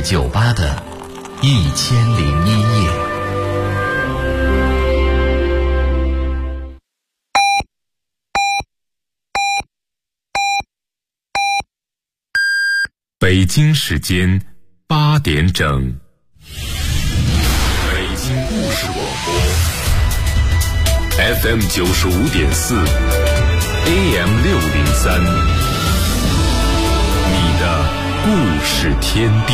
酒吧的1001夜。北京时间8点整，北京故事广播 FM 95.4 AM 603，你的故事天地。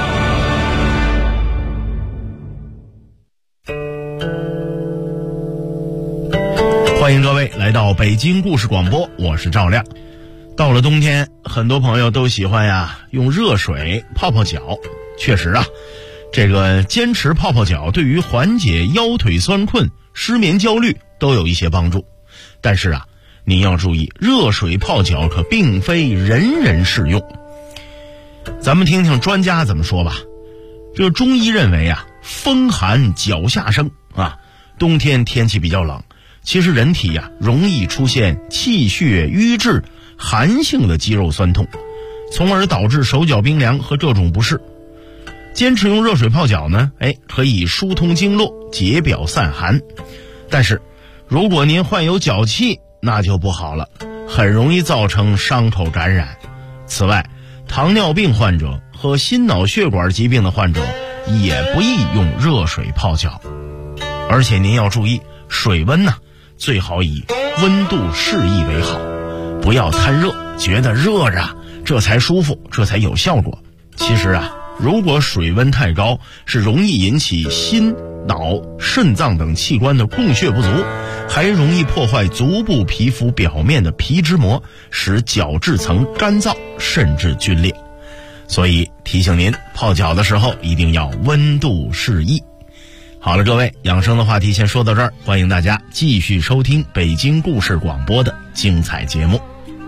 欢迎各位来到北京故事广播，我是赵亮。到了冬天，很多朋友都喜欢用热水泡泡脚。确实这个坚持泡泡脚对于缓解腰腿酸困、失眠焦虑都有一些帮助。但是您要注意，热水泡脚可并非人人适用。咱们听听专家怎么说吧。这个中医认为风寒脚下生冬天天气比较冷，其实人体容易出现气血瘀滞、寒性的肌肉酸痛，从而导致手脚冰凉和这种不适。坚持用热水泡脚呢，可以疏通经络、解表散寒。但是如果您患有脚气，那就不好了，很容易造成伤口感染。此外，糖尿病患者和心脑血管疾病的患者也不宜用热水泡脚。而且您要注意，水温最好以温度适宜为好，不要贪热，觉得热着这才舒服，这才有效果。其实如果水温太高，是容易引起心、脑、肾脏等器官的供血不足，还容易破坏足部皮肤表面的皮脂膜，使角质层干燥甚至皲裂。所以提醒您，泡脚的时候一定要温度适宜。好了，各位，养生的话题先说到这儿，欢迎大家继续收听北京故事广播的精彩节目。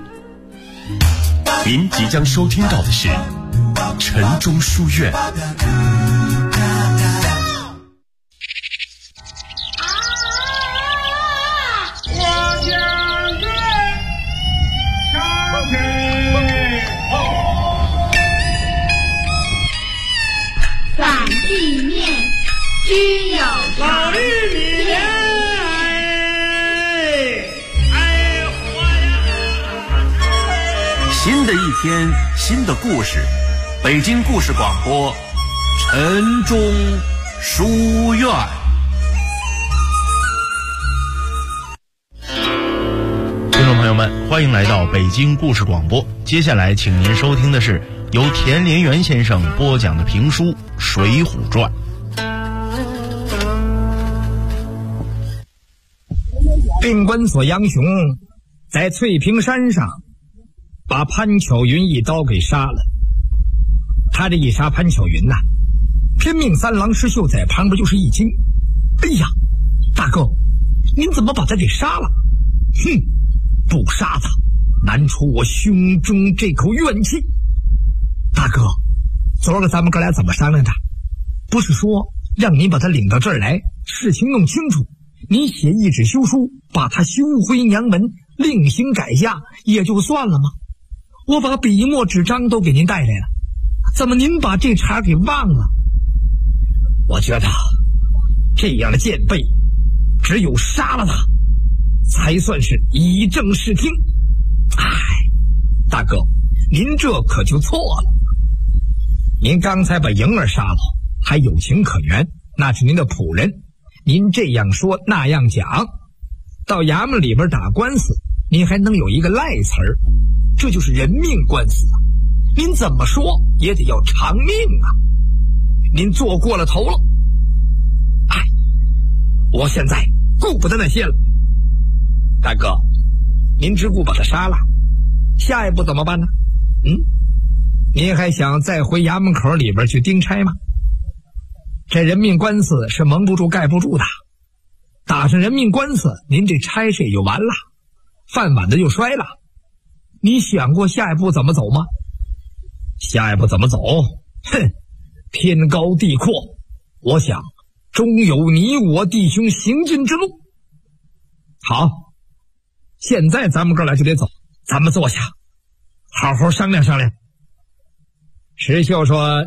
您即将收听到的是晨钟书院。 反地面需有老绿米新的一天，新的故事，北京故事广播晨钟书院。 听众朋友们，欢迎来到北京故事广播。接下来请您收听的是由田连元先生播讲的评书《水浒传》。 病关索杨雄在翠屏山上把潘巧云一刀给杀了。他这一杀潘巧云天命三郎石秀在旁边就是一惊，哎呀，大哥，您怎么把他给杀了？哼，不杀他难除我胸中这口怨气。大哥，昨儿个咱们哥俩怎么商量的？不是说让您把他领到这儿来，事情弄清楚，您写一纸休书，把他休回娘门，另行改嫁也就算了吗？我把笔墨纸张都给您带来了，怎么您把这茬给忘了？我觉得这样的贱婢，只有杀了他才算是以正视听。大哥，您这可就错了。您刚才把莹儿杀了，还有情可原，那是您的仆人。您这样说那样讲，到衙门里边打官司，您还能有一个赖词儿，这就是人命官司您怎么说也得要偿命您做过了头了。我现在顾不得那些了。大哥，您只顾把他杀了，下一步怎么办呢？您还想再回衙门口里边去盯差吗？这人命官司是蒙不住盖不住的，打上人命官司，您这差事也就完了，饭碗的就摔了。你想过下一步怎么走吗？下一步怎么走？天高地阔，我想终有你我弟兄行进之路。好，现在咱们哥俩就得走，咱们坐下好好商量商量。石秀说，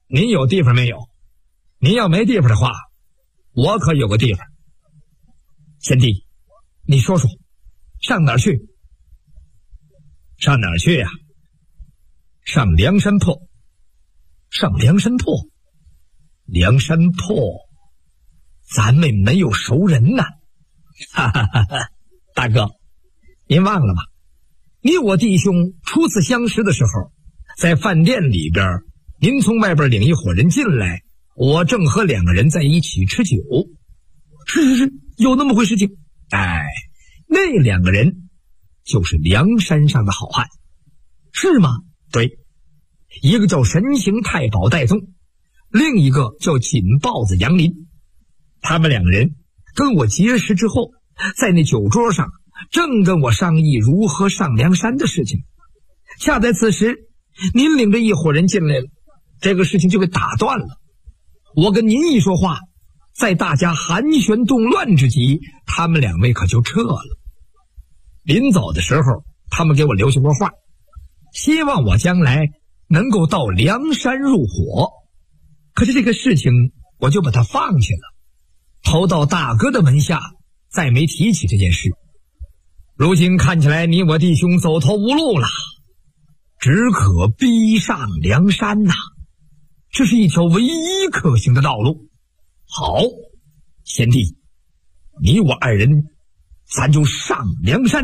您有地方没有？您要没地方的话，我可有个地方。贤弟，你说说，上哪儿去？上哪儿去呀？上梁山泊。上梁山泊？梁山泊，咱们没有熟人呐。哈哈哈哈！大哥，您忘了吗？你我弟兄初次相识的时候，在饭店里边，您从外边领一伙人进来，我正和2个人在一起吃酒。是，有那么回事情。哎，那2个人就是梁山上的好汉。是吗？对，一个叫神行太保戴宗，另一个叫锦豹子杨林。他们2个人跟我结识之后，在那酒桌上正跟我商议如何上梁山的事情。恰在此时，您领着一伙人进来了，这个事情就给打断了。我跟您一说话，在大家寒暄动乱之际，他们2位可就撤了。临走的时候，他们给我留下过话，希望我将来能够到梁山入伙。可是这个事情我就把它放下了，投到大哥的门下，再没提起这件事。如今看起来你我弟兄走投无路了，只可逼上梁山呐，这是一条唯一可行的道路。好，贤弟，你我2人咱就上梁山。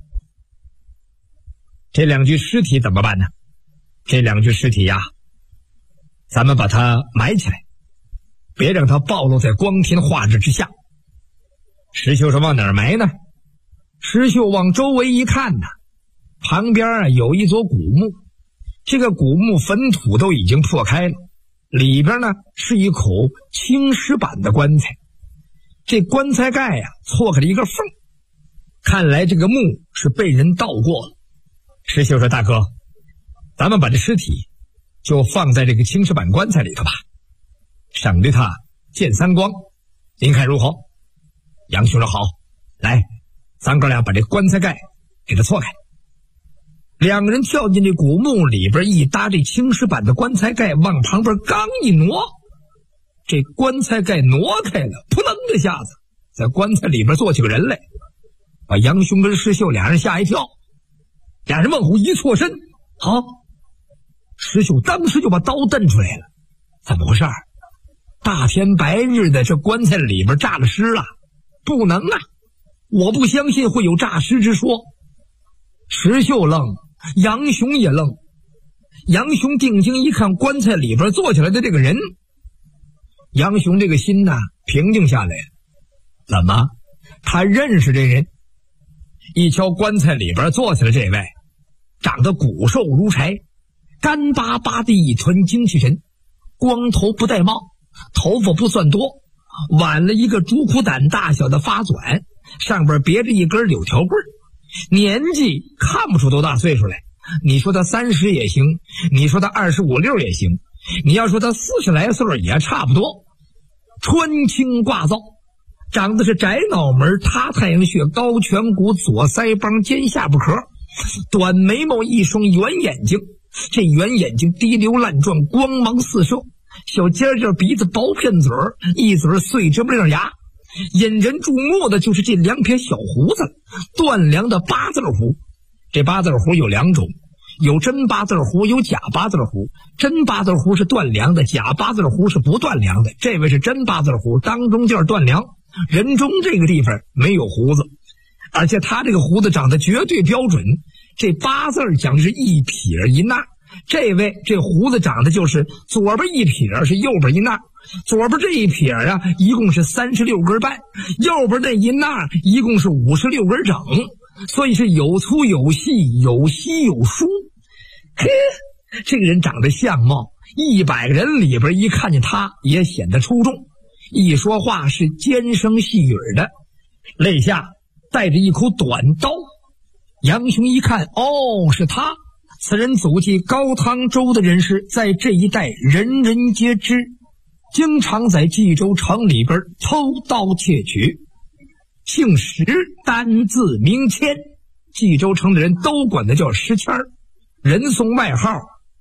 这2具尸体怎么办呢？这2具尸体呀，咱们把它埋起来，别让它暴露在光天化日之下。石秀是往哪儿埋呢？石秀往周围一看呢，旁边有一座古墓，这个古墓坟土都已经破开了，里边呢是一口青石板的棺材，这棺材盖呀错开了一个缝，看来这个墓是被人盗过了。石秀说：“大哥，咱们把这尸体就放在这个青石板棺材里头吧，省得它见3光，您看如何？”杨兄说：“好，来，咱哥俩把这棺材盖给它错开。”2个人跳进这古墓里边，一搭这青石板的棺材盖，往旁边刚一挪，这棺材盖挪开了，扑棱的下子，在棺材里边坐起个人来，把杨兄跟石秀俩人吓一跳。俩人往后一错身，好，石秀当时就把刀瞪出来了。怎么回事？大天白日的，这棺材里边诈了尸了？不能啊，我不相信会有诈尸之说。石秀愣，杨雄也愣。杨雄定睛一看棺材里边坐起来的这个人，杨雄这个心呢平静下来了。怎么？他认识这人。一瞧棺材里边坐起来这位，长得骨瘦如柴，干巴巴的一团精气神，光头不戴帽，头发不算多，挽了一个猪裤胆大小的发卷，上边别着一根柳条棍，年纪看不出多大岁数来。你说他30也行，你说他25、6也行，你要说他40来岁也差不多。穿青挂皂，长得是窄脑门、塌太阳穴、高颧骨、左腮帮、尖下巴壳，短眉毛，一双圆眼睛，这圆眼睛滴流烂状，光芒四射，小尖尖鼻子，薄片嘴儿，一嘴碎芝麻粒牙。引人注目的就是这2撇小胡子，断梁的八字胡。这八字胡有2种，有真八字胡，有假八字胡。真八字胡是断梁的，假八字胡是不断梁的。这位是真八字胡，当中间断梁，人中这个地方没有胡子，而且他这个胡子长得绝对标准。这8字讲的是一撇一捺，这位这胡子长得就是左边一撇是右边一捺，左边这一撇啊一共是36根半，右边那一捺一共是56根整，所以是有粗有细，有稀有疏。嘿，这个人长得相貌100个人里边一看见他也显得出众，一说话是尖声细语的，肋下带着一口短刀。杨雄一看，哦，是他，此人祖籍高汤州的人士，在这一带人人皆知，经常在冀州城里边偷刀窃取，姓石，单字名谦，冀州城的人都管他叫石谦儿，人送外号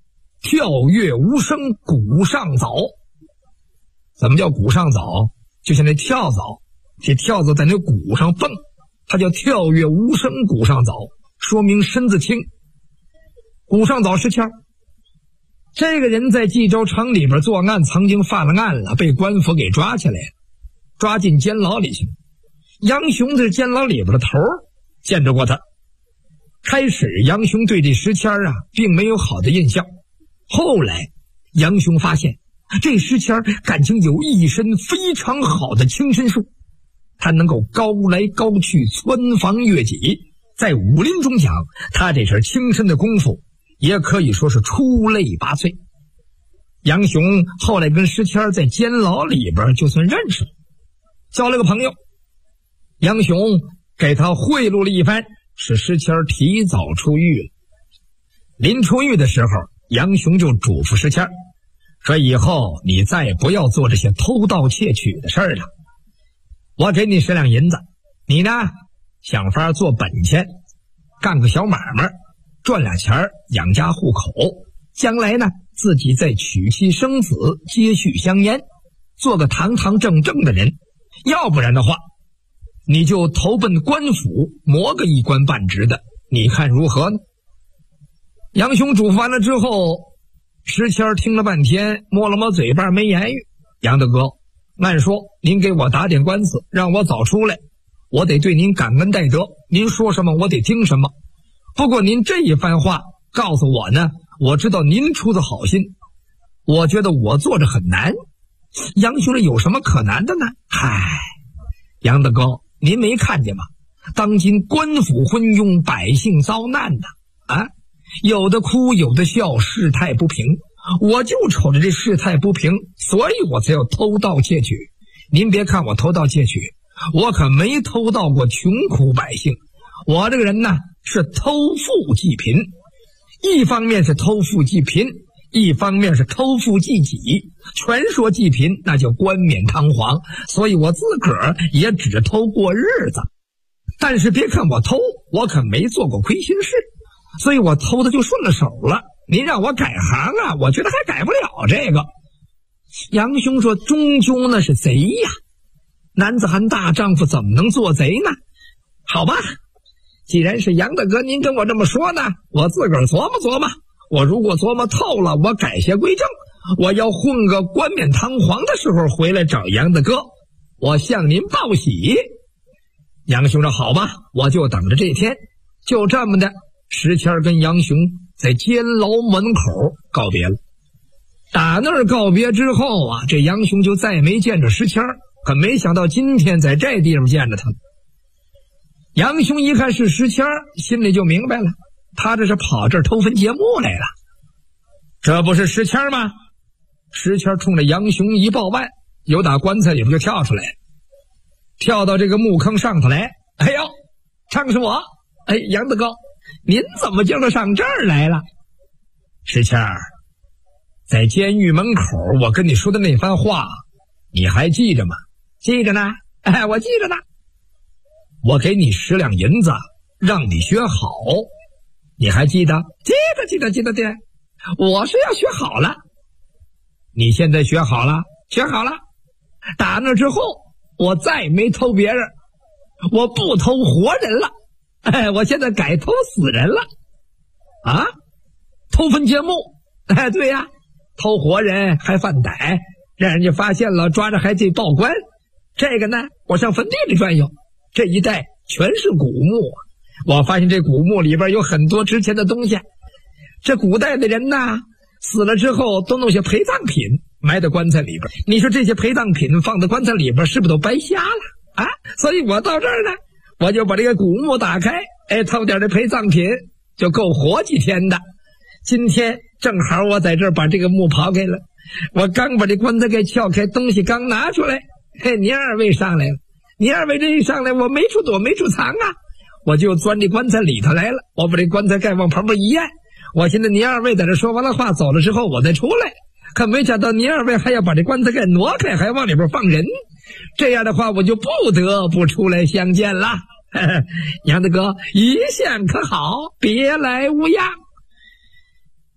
跳跃无声鼓上早。怎么叫鼓上早？就像那跳蚤，这跳蚤在那鼓上蹦，它叫跳跃无声鼓上早，说明身子轻。鼓上早是谦儿，这个人在冀州城里边作案，曾经犯了案了，被官府给抓起来了，抓进监牢里去。杨雄在监牢里边的头见着过他。开始杨雄对这石谦啊并没有好的印象，后来杨雄发现这石谦感情有一身非常好的轻身术，他能够高来高去，穿房越脊，在武林中讲，他这身轻身的功夫也可以说是出类拔萃。杨雄后来跟石谦在监牢里边就算认识了，交了个朋友。杨雄给他贿赂了一番，使石谦提早出狱了。临出狱的时候，杨雄就嘱咐石谦说，以后你再也不要做这些偷盗窃取的事儿了，我给你10两银子，你呢想法做本钱，干个小买卖，赚俩钱养家糊口，将来呢自己再娶妻生子，接续香烟，做个堂堂正正的人。要不然的话，你就投奔官府，磨个一官半职的，你看如何呢？杨雄嘱咐完了之后，石谦听了半天，摸了摸嘴巴没言语。杨大哥，按说您给我打点官司，让我早出来，我得对您感恩戴德，您说什么我得听什么。不过您这一番话告诉我呢，我知道您出的好心，我觉得我做着很难。杨雄这有什么可难的呢？嗨，杨大哥，您没看见吗？当今官府昏庸，百姓遭难呐！啊，有的哭，有的笑，事态不平。我就瞅着这事态不平，所以我才要偷盗窃取。您别看我偷盗窃取，我可没偷盗过穷苦百姓。我这个人呢，是偷富济贫，一方面是偷富济贫，一方面是偷富济己。全说济贫，那叫冠冕堂皇，所以我自个儿也只偷过日子。但是别看我偷，我可没做过亏心事，所以我偷的就顺了手了。您让我改行啊，我觉得还改不了这个。杨雄说，终究那是贼呀，男子汉大丈夫怎么能做贼呢？好吧，既然是杨大哥您跟我这么说呢，我自个儿琢磨琢磨。我如果琢磨透了，我改邪归正，我要混个冠冕堂皇的时候回来找杨大哥，我向您报喜。杨雄说，好吧，我就等着这天。就这么的，石谦跟杨雄在监牢门口告别了。打那儿告别之后啊，这杨雄就再也没见着石谦，可没想到今天在这地方见着他。杨雄一看是石谦，心里就明白了，他这是跑这儿偷分节目来了。这不是石谦吗？石谦冲着杨雄一抱腕，由打棺材里边就跳出来，跳到这个墓坑上头来。哎呦，唱是我。哎，杨大哥，您怎么就上这儿来了？石谦，在监狱门口我跟你说的那番话，你还记着吗？记着呢。哎，我记着呢。我给你10两银子，让你学好，你还记得？记得的。我是要学好了。你现在学好了？学好了。打那之后，我再也没偷别人，我不偷活人了。哎，我现在改偷死人了。啊？偷分节目？哎，对呀，偷活人还犯歹，让人家发现了，抓着还得报官。这个呢，我上坟地里转悠，这一带全是古墓，我发现这古墓里边有很多值钱的东西。这古代的人呐，死了之后都弄些陪葬品埋在棺材里边，你说这些陪葬品放在棺材里边是不是都白瞎了啊？所以我到这儿呢，我就把这个古墓打开，哎，偷点这陪葬品就够活几天的。今天正好我在这儿把这个墓刨开了，我刚把这棺材给撬开，东西刚拿出来，嘿，您二位上来了。您二位这一上来，我没处躲没处藏啊，我就钻这棺材里头来了。我把这棺材盖往旁边一按，我现在您二位在这说完了话走了之后，我再出来，可没想到您二位还要把这棺材盖挪开，还往里边放人。这样的话，我就不得不出来相见了。杨大哥，一向可好？别来无恙。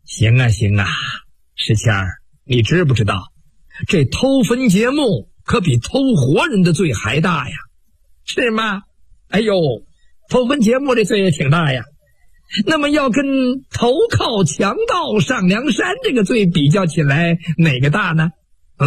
行啊行啊，石谦儿，你知不知道，这偷坟掘墓可比偷活人的罪还大呀？是吗？哎呦，偷坟掘墓这罪也挺大呀。那么要跟投靠强盗上梁山这个罪比较起来，哪个大呢？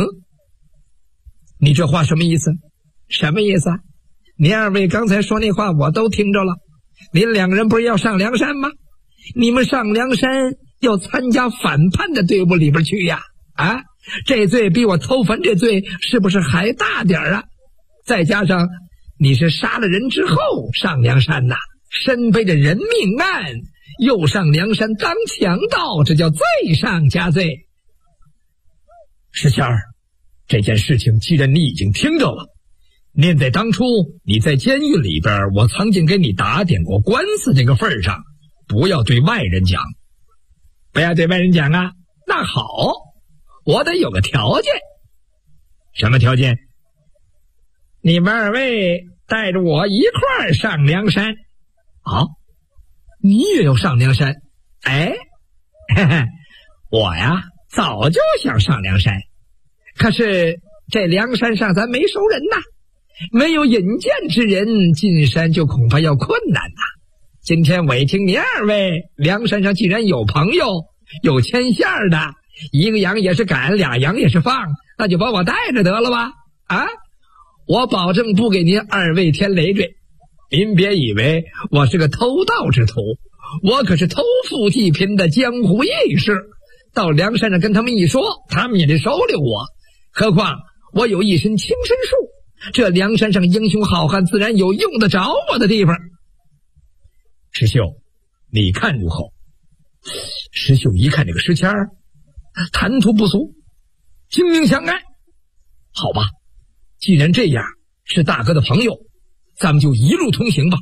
你这话什么意思？什么意思啊？您二位刚才说那话我都听着了。您两个人不是要上梁山吗？你们上梁山要参加反叛的队伍里边去呀？啊，这罪比我偷坟这罪是不是还大点啊？再加上你是杀了人之后上梁山呐，身背着人命案，又上梁山当强盗，这叫罪上加罪。石谦儿，这件事情既然你已经听着了，念在当初你在监狱里边，我曾经给你打点过官司这个份上，不要对外人讲。不要对外人讲啊？那好，我得有个条件。什么条件？你们二位带着我一块儿上梁山。啊，你也要上梁山？哎，嘿嘿，我呀早就想上梁山，可是这梁山上咱没熟人呐，没有引荐之人，进山就恐怕要困难呐。今天我一听你二位梁山上既然有朋友，有牵线的，一个羊也是赶，俩羊也是放，那就把我带着得了吧。啊，我保证不给您二位添累赘。您别以为我是个偷盗之徒，我可是偷富济贫的江湖义士，到梁山上跟他们一说，他们也得收留我。何况我有一身轻身术，这梁山上英雄好汉自然有用得着我的地方。石秀，你看如何？石秀一看这个石谦儿谈吐不俗，精明相爱，好吧，既然这样，是大哥的朋友，咱们就一路同行吧。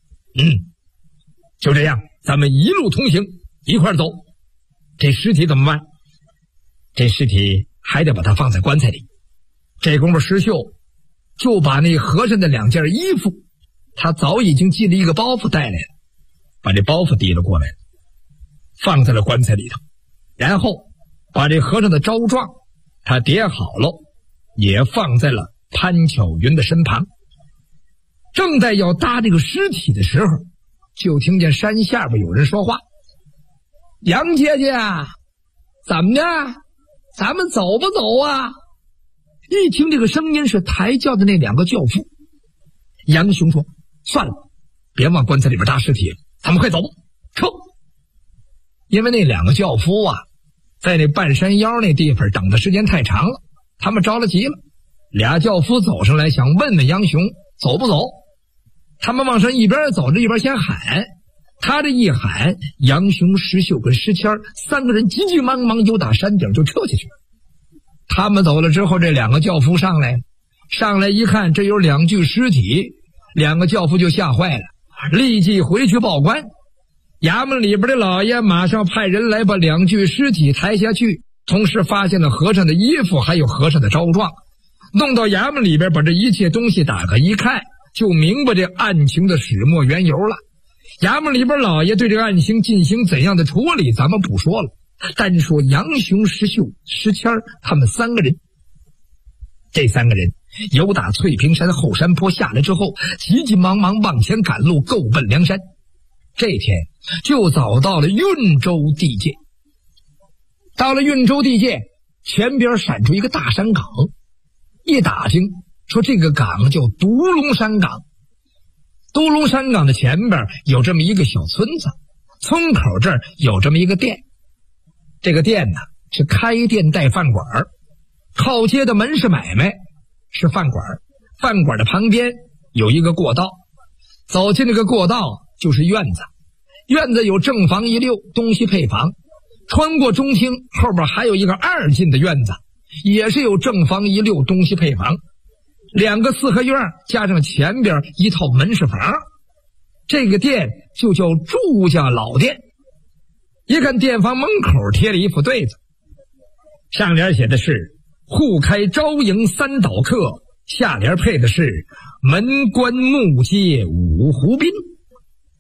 就这样，咱们一路同行，一块走。这尸体怎么办？这尸体还得把它放在棺材里。这功夫石秀就把那和尚的两件衣服，他早已经系了一个包袱带来了，把这包袱提了过来，放在了棺材里头，然后把这和尚的招状他叠好了，也放在了潘巧云的身旁。正在要搭这个尸体的时候，就听见山下边有人说话：“杨姐姐，怎么的？咱们走不走啊？”一听这个声音是抬轿的那两个轿夫，杨雄说：“算了，别往棺材里边搭尸体了，咱们快走，撤！”因为那两个轿夫啊，在那半山腰那地方等的时间太长了，他们着了急了。俩轿夫走上来想问问杨雄走不走，他们往上一边走着一边先喊，他这一喊，杨雄、石秀跟石谦三个人急急忙忙就打山顶就撤下去。他们走了之后，这两个轿夫上来一看，这有两具尸体，两个轿夫就吓坏了，立即回去报官。衙门里边的老爷马上派人来把两具尸体抬下去，同时发现了和尚的衣服还有和尚的招状，弄到衙门里边，把这一切东西打开一看，就明白这案情的始末缘由了。衙门里边老爷对这个案情进行怎样的处理咱们不说了，单说杨雄、石秀、石谦他们三个人。这三个人由打翠屏山后山坡下来之后，急急忙忙往前赶路，够奔梁山。这天就走到了运州地界。到了运州地界，前边闪出一个大山岗，一打听说这个岗叫独龙山岗。独龙山岗的前边有这么一个小村子，村口这儿有这么一个店。这个店呢是开店带饭馆，靠街的门市买卖是饭馆，饭馆的旁边有一个过道，走进这个过道就是院子，院子有正房一溜，东西配房，穿过中厅后边还有一个二进的院子，也是有正房一溜，东西配房，两个四合院加上前边一套门市房。这个店就叫祝家老店。一看店房门口贴了一副对子，上联写的是户开招迎三岛客，下联配的是门关木街五湖滨。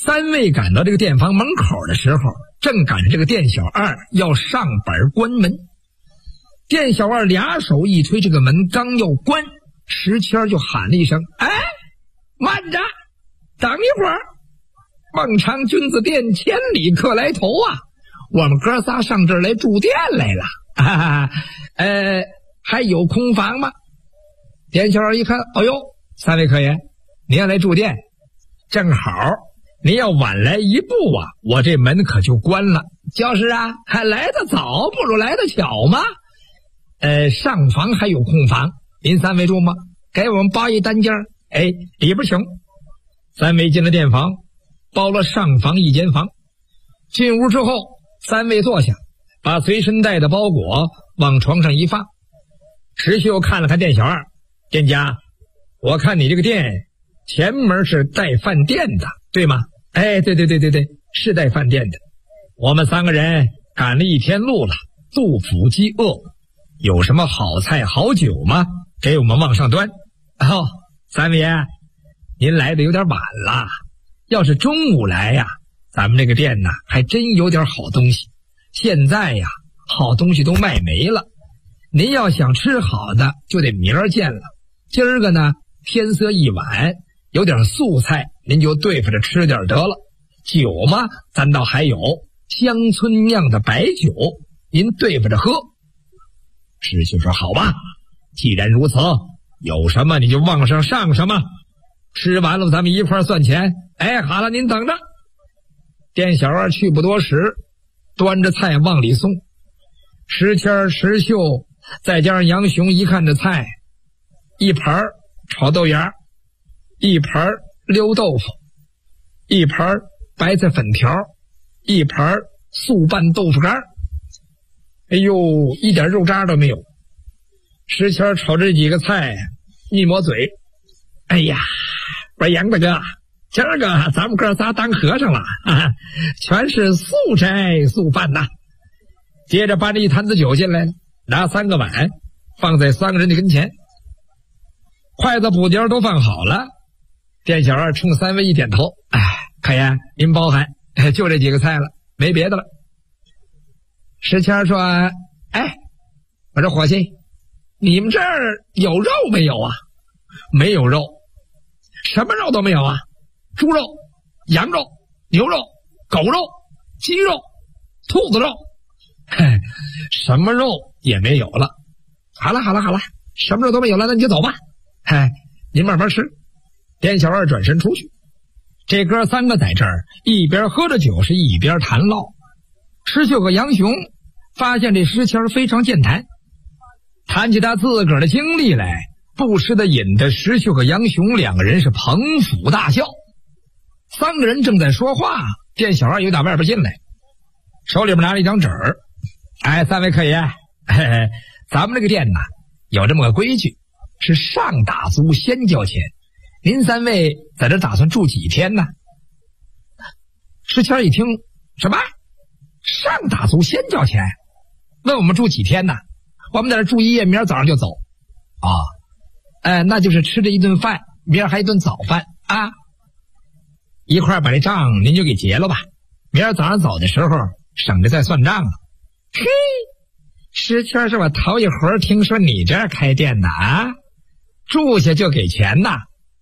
三位赶到这个店房门口的时候，正赶上这个店小二要上板关门。店小二俩手一推这个门，刚要关，石谦就喊了一声：“哎，慢着，等一会儿！孟尝君子店千里客来投啊，我们哥仨上这儿来住店来了。还有空房吗？”店小二一看，哎呦，三位客爷，您要来住店，正好您要晚来一步啊，我这门可就关了。就是啊，还来得早不如来得巧嘛。上房还有空房，您三位住吗？给我们包一单间。里边请。三位进了店房，包了上房一间房。进屋之后，三位坐下，把随身带的包裹往床上一放。石秀看了看店小二：“店家，我看你这个店前门是带饭店的，对吗？”“对，是带饭店的。我们三个人赶了一天路了，肚腹饥饿，有什么好菜好酒吗？给我们往上端。”“三位爷，您来的有点晚了，要是中午来呀，咱们这个店呢还真有点好东西。现在呀，好东西都卖没了，您要想吃好的就得明儿见了。今儿个呢，天色一晚，有点素菜您就对付着吃点得了。酒嘛，咱倒还有乡村酿的白酒，您对付着喝。”石秀说：“好吧，既然如此，有什么你就往上上什么，吃完了咱们一块算钱。好了，您等着。”店小二去不多时，端着菜往里送。石谦、石秀再加上杨雄一看这菜，一盘炒豆芽，一盘溜豆腐，一盘白菜粉条，一盘素拌豆腐干。哎呦，一点肉渣都没有。石谦炒这几个菜一抹嘴：“哎呀，我说杨大哥，今儿个咱们哥仨当和尚了，全是素斋素饭呐。”接着搬着一坛子酒进来，拿3个碗放在3个人的跟前，筷子补碟都放好了。店小二冲三位一点头：“客爷您包涵，就这几个菜了，没别的了。”石谦说：“我说伙计，你们这儿有肉没有啊？”“没有肉。”“什么肉都没有啊？猪肉、羊肉、牛肉、狗肉、鸡肉、兔子肉，什么肉也没有了。”“好了，什么肉都没有了，那你就走吧。您慢慢吃。”店小二转身出去，这哥3个在这儿一边喝着酒是一边谈唠。石秀和杨雄发现这石谦非常健谈，谈起他自个儿的经历来，不时的引得石秀和杨雄2个人是捧腹大笑。3个人正在说话，店小二又打外边进来，手里边拿了一张纸儿：“三位客爷，咱们这个店呢有这么个规矩，是上打租先交钱。您3位在这打算住几天呢？”石谦一听：“什么？上打租先交钱？问我们住几天呢？我们在这住1夜，明儿早上就走。”“那就是吃这一顿饭，明儿还一顿早饭啊。一块把这账您就给结了吧，明儿早上走的时候省着再算账了。”“嘿，石谦是我头一回听说你这儿开店的啊，住下就给钱呐。”“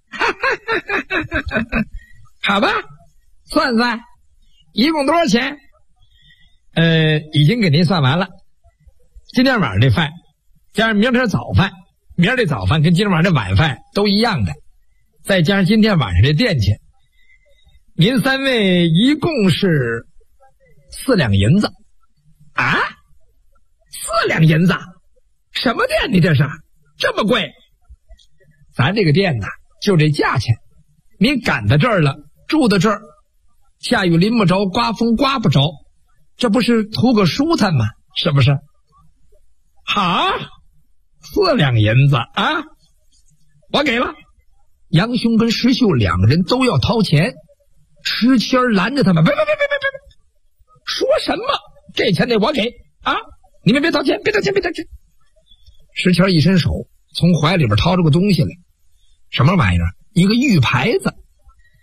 好吧，算算一共多少钱？”“已经给您算完了。今天晚上这饭加上明天早饭，明儿这早饭跟今天晚上这晚饭都一样的，再加上今天晚上这店钱，您3位一共是4两银子。”“啊，4两银子？什么店？你这是这么贵？”“咱这个店呢就这价钱，您赶到这儿了，住到这儿，下雨淋不着，刮风刮不着，这不是图个舒坦吗？是不是？”“好，4两银子啊，我给了。”杨雄跟石秀2个人都要掏钱，石谦拦着他们：“别，说什么？这钱得我给啊！你们别掏钱，别掏钱。”石谦一伸手，从怀里边掏出个东西来。“什么玩意儿？”“一个玉牌子。”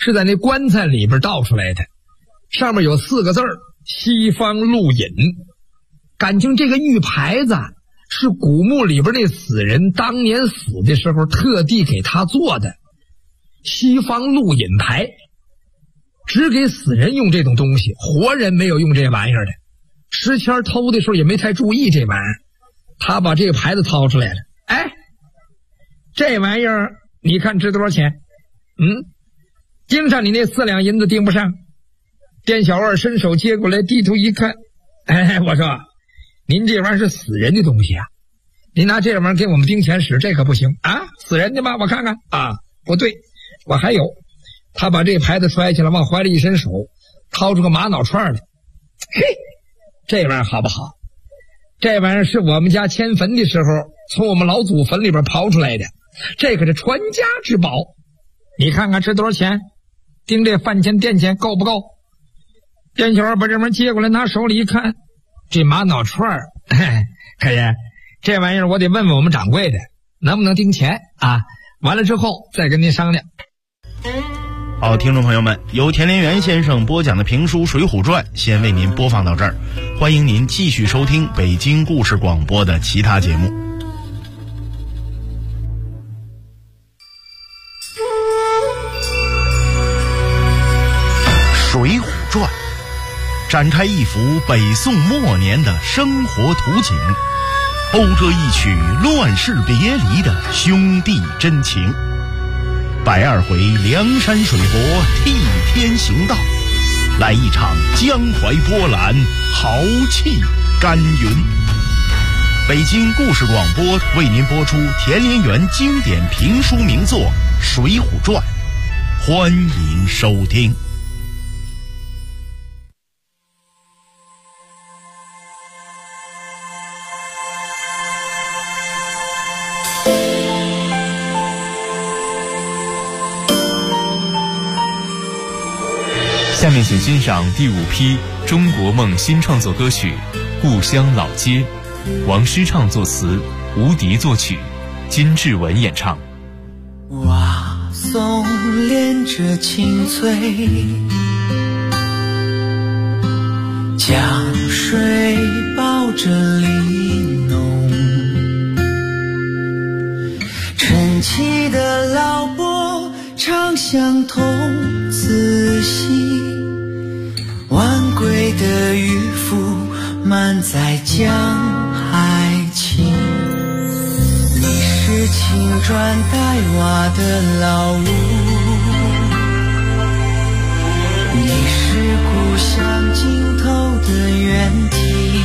是在那棺材里边倒出来的，上面有4个字儿：西方路引。感情这个玉牌子是古墓里边那死人当年死的时候特地给他做的，西方路引牌，只给死人用这种东西，活人没有用这玩意儿的。石谦偷的时候也没太注意这玩意儿，他把这个牌子掏出来了。哎，这玩意儿你看值多少钱？盯上你那4两银子盯不上。店小二伸手接过来，低头一看，我说您这玩意儿是死人的东西啊，您拿这玩意儿给我们盯钱使，这可不行啊！死人的吗？我看看啊，不对，我还有。他把这牌子摔起来，往怀里一伸手，掏出个玛瑙串来。嘿，这玩意儿好不好？这玩意儿是我们家迁坟的时候从我们老祖坟里边刨出来的，这可是传家之宝。你看看值多少钱？盯这饭钱店钱够不够？店小二把这玩意儿接过来，拿手里一看，这玛瑙串可爷，这玩意儿我得问问我们掌柜的能不能盯钱啊，完了之后再跟您商量。 好，听众朋友们，由田连元先生播讲的评书《水浒传》先为您播放到这儿，欢迎您继续收听北京故事广播的其他节目。《水浒传》展开一幅北宋末年的生活图景，讴歌一曲乱世别离的兄弟真情。120回梁山水泊替天行道，来一场江淮波澜，豪气干云。北京故事广播为您播出田连元经典评书名作《水浒传》，欢迎收听。 下面请欣赏第5批中国梦新创作歌曲《故乡老街》，王诗畅作词，吴迪作曲，金志文演唱。 瓦松连着青翠，江水抱着玲珑，晨起的老伯常相同，仔细晚归的渔夫满载江海情。你是青砖黛瓦的老屋，你是故乡尽头的原体，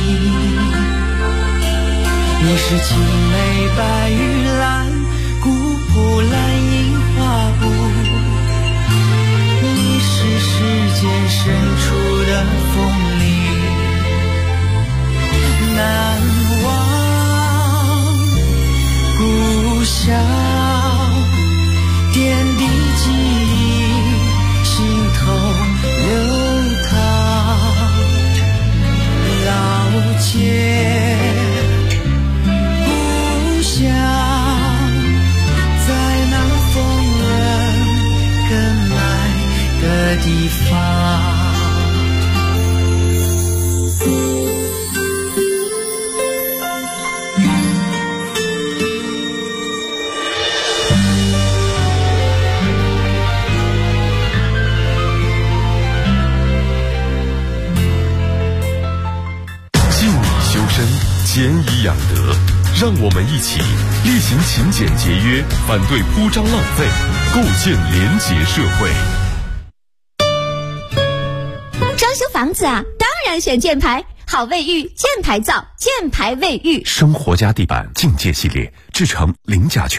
你是青梅白玉兰，古朴蓝印花布，你是世间深处的风铃，难忘故乡点滴记忆，心头流淌。老街故乡，在那风人更爱的地方。 俭以养德，让我们一起力行勤俭节约，反对铺张浪费，构建廉洁社会。 装修房子啊，当然选箭牌，好卫浴，箭牌造，箭牌卫浴。 生活家地板境界系列，制成零甲醛。